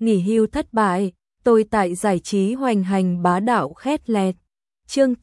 nghỉ hưu thất bại, tôi tại giải trí hoành hành bá đạo khét lẹt. Chương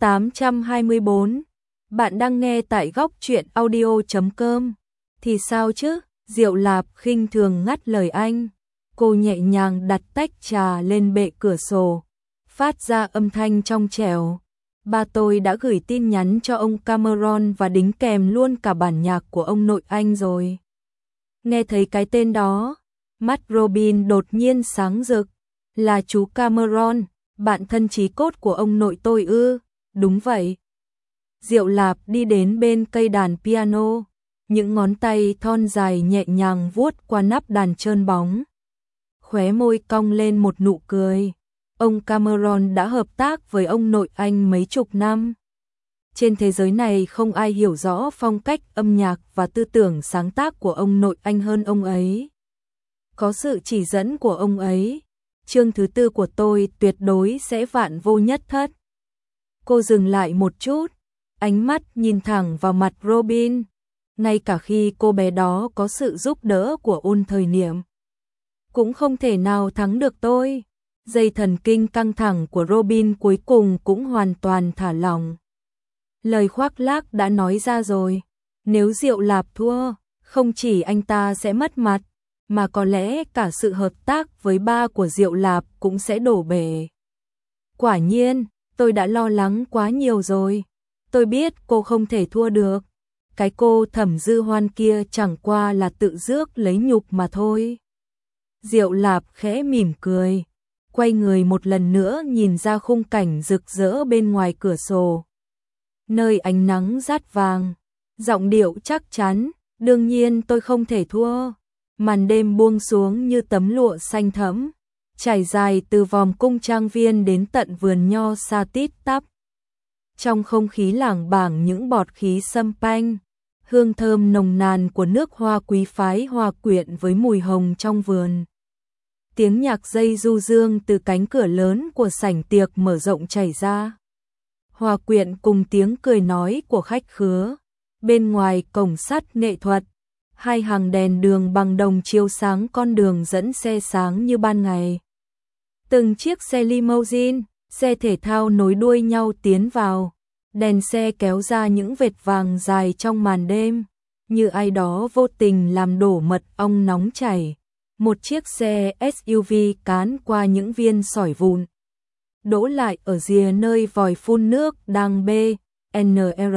824. Bạn đang nghe tại góc truyện audio.com. Thì sao chứ? Diệu Lạp khinh thường ngắt lời anh. Cô nhẹ nhàng đặt tách trà lên bệ cửa sổ, phát ra âm thanh trong trẻo. Ba tôi đã gửi tin nhắn cho ông Cameron và đính kèm luôn cả bản nhạc của ông nội anh rồi. Nghe thấy cái tên đó, mắt Robin đột nhiên sáng rực. Là chú Cameron, bạn thân chí cốt của ông nội tôi ư? Đúng vậy. Diệu Lạp đi đến bên cây đàn piano, những ngón tay thon dài nhẹ nhàng vuốt qua nắp đàn trơn bóng. Khóe môi cong lên một nụ cười. Ông Cameron đã hợp tác với ông nội anh mấy chục năm. Trên thế giới này không ai hiểu rõ phong cách âm nhạc và tư tưởng sáng tác của ông nội anh hơn ông ấy. Có sự chỉ dẫn của ông ấy, chương thứ 4 của tôi tuyệt đối sẽ vạn vô nhất thất. Cô dừng lại một chút, ánh mắt nhìn thẳng vào mặt Robin. Ngay cả khi cô bé đó có sự giúp đỡ của ôn thời niệm, cũng không thể nào thắng được tôi. Dây thần kinh căng thẳng của Robin cuối cùng cũng hoàn toàn thả lỏng. Lời khoác lác đã nói ra rồi. Nếu Diệu Lạp thua, không chỉ anh ta sẽ mất mặt, mà có lẽ cả sự hợp tác với ba của Diệu Lạp cũng sẽ đổ bể. Quả nhiên, tôi đã lo lắng quá nhiều rồi. Tôi biết cô không thể thua được. Cái cô Thẩm Dư Hoan kia chẳng qua là tự rước lấy nhục mà thôi. Diệu Lạp khẽ mỉm cười, quay người một lần nữa nhìn ra khung cảnh rực rỡ bên ngoài cửa sổ. Nơi ánh nắng rát vàng, giọng điệu chắc chắn, đương nhiên tôi không thể thua. Màn đêm buông xuống như tấm lụa xanh thẫm, trải dài từ vòm cung trang viên đến tận vườn nho xa tít tắp. Trong không khí lảng bảng những bọt khí sâm panh, hương thơm nồng nàn của nước hoa quý phái hòa quyện với mùi hồng trong vườn. Tiếng nhạc dây du dương từ cánh cửa lớn của sảnh tiệc mở rộng chảy ra, hòa quyện cùng tiếng cười nói của khách khứa. Bên ngoài cổng sắt nghệ thuật, hai hàng đèn đường bằng đồng chiếu sáng con đường dẫn xe sáng như ban ngày. Từng chiếc xe limousine, xe thể thao nối đuôi nhau tiến vào, đèn xe kéo ra những vệt vàng dài trong màn đêm, như ai đó vô tình làm đổ mật ong nóng chảy. Một chiếc xe SUV cán qua những viên sỏi vụn, đỗ lại ở rìa nơi vòi phun nước đang BNR.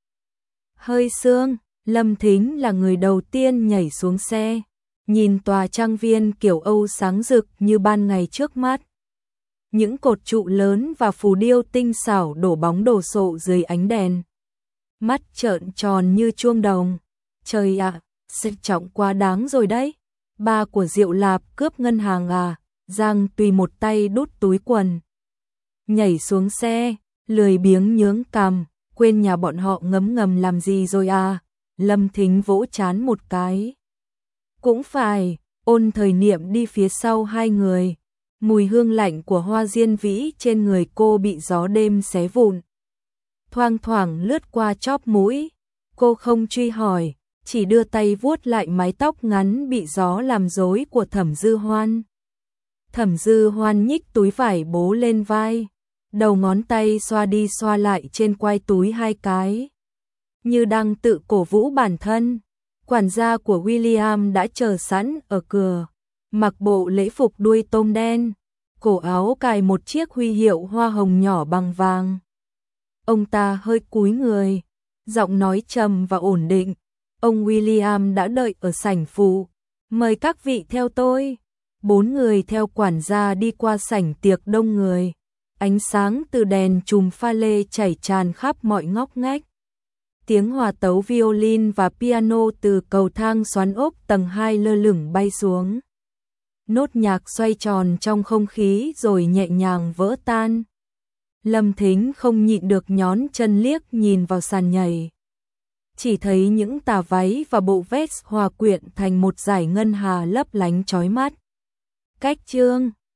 Hơi sương, Lâm Thính là người đầu tiên nhảy xuống xe, nhìn tòa trang viên kiểu Âu sáng rực như ban ngày trước mắt. Những cột trụ lớn và phù điêu tinh xảo đổ bóng đồ sộ dưới ánh đèn. Mắt trợn tròn như chuông đồng. Trời ạ, sang trọng quá đáng rồi đấy. Ba của Diệu Lạp cướp ngân hàng à? Giang tùy một tay đút túi quần, nhảy xuống xe, lười biếng nhướng cằm, quên nhà bọn họ ngấm ngầm làm gì rồi à? Lâm Thính vỗ trán một cái. Cũng phải, ôn thời niệm đi phía sau hai người. Mùi hương lạnh của hoa diên vĩ trên người cô bị gió đêm xé vụn, thoang thoảng lướt qua chóp mũi. Cô không truy hỏi, chỉ đưa tay vuốt lại mái tóc ngắn bị gió làm rối của Thẩm Dư Hoan. Thẩm Dư Hoan nhích túi vải bố lên vai, đầu ngón tay xoa đi xoa lại trên quai túi hai cái, như đang tự cổ vũ bản thân. Quản gia của William đã chờ sẵn ở cửa, mặc bộ lễ phục đuôi tôm đen, cổ áo cài một chiếc huy hiệu hoa hồng nhỏ bằng vàng. Ông ta hơi cúi người, giọng nói trầm và ổn định. Ông William đã đợi ở sảnh phụ. Mời các vị theo tôi. 4 người theo quản gia đi qua sảnh tiệc đông người. Ánh sáng từ đèn chùm pha lê chảy tràn khắp mọi ngóc ngách. Tiếng hòa tấu violin và piano từ cầu thang xoắn ốc tầng 2 lơ lửng bay xuống. Nốt nhạc xoay tròn trong không khí rồi nhẹ nhàng vỡ tan. Lâm Thính không nhịn được nhón chân liếc nhìn vào sàn nhảy. Chỉ thấy những tà váy và bộ vest hòa quyện thành một dải ngân hà lấp lánh chói mắt. Cách chương